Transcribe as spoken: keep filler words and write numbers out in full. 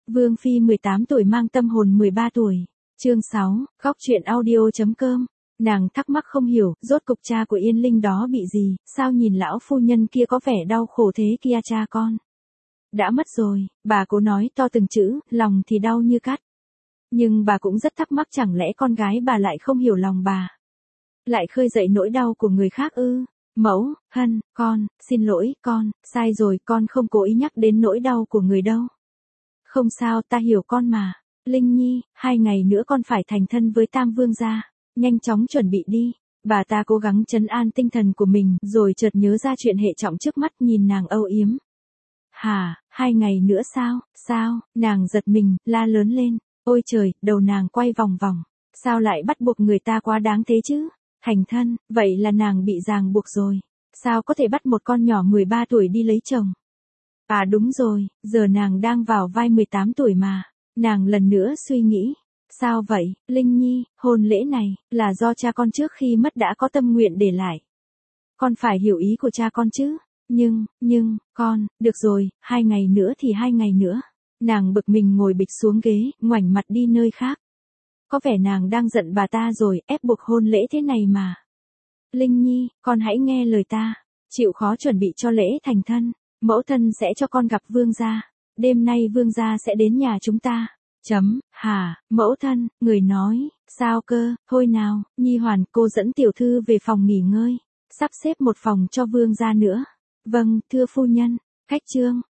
Vương Phi mười tám tuổi mang tâm hồn mười ba tuổi. Chương sáu, góc chuyện audio.com. Nàng thắc mắc không hiểu, rốt cục cha của Yên Linh đó bị gì, sao nhìn lão phu nhân kia có vẻ đau khổ thế kia cha con. Đã mất rồi, bà cố nói to từng chữ, lòng thì đau như cắt. Nhưng bà cũng rất thắc mắc chẳng lẽ con gái bà lại không hiểu lòng bà. Lại khơi dậy nỗi đau của người khác ư. Mẫu, Hân, con, xin lỗi, con, sai rồi, con không cố ý nhắc đến nỗi đau của người đâu. Không sao, ta hiểu con mà. Linh Nhi, hai ngày nữa con phải thành thân với Tam Vương gia, nhanh chóng chuẩn bị đi. Bà ta cố gắng trấn an tinh thần của mình, rồi chợt nhớ ra chuyện hệ trọng trước mắt, nhìn nàng âu yếm. Hả, hai ngày nữa sao, sao, nàng giật mình, la lớn lên. Ôi trời, đầu nàng quay vòng vòng. Sao lại bắt buộc người ta quá đáng thế chứ? Thành thân, vậy là nàng bị ràng buộc rồi. Sao có thể bắt một con nhỏ mười ba tuổi đi lấy chồng? À đúng rồi, giờ nàng đang vào vai mười tám tuổi mà. Nàng lần nữa suy nghĩ. Sao vậy, Linh Nhi, hôn lễ này, là do cha con trước khi mất đã có tâm nguyện để lại. Con phải hiểu ý của cha con chứ. Nhưng, nhưng, con, được rồi, hai ngày nữa thì hai ngày nữa. Nàng bực mình ngồi bịch xuống ghế, ngoảnh mặt đi nơi khác. Có vẻ nàng đang giận bà ta rồi, ép buộc hôn lễ thế này mà. Linh Nhi, con hãy nghe lời ta. Chịu khó chuẩn bị cho lễ thành thân. Mẫu thân sẽ cho con gặp vương gia. Đêm nay vương gia sẽ đến nhà chúng ta. Chấm, hả, mẫu thân, người nói, sao cơ, thôi nào, Nhi Hoàn, cô dẫn tiểu thư về phòng nghỉ ngơi. Sắp xếp một phòng cho vương gia nữa. Vâng, thưa phu nhân. Khách trương,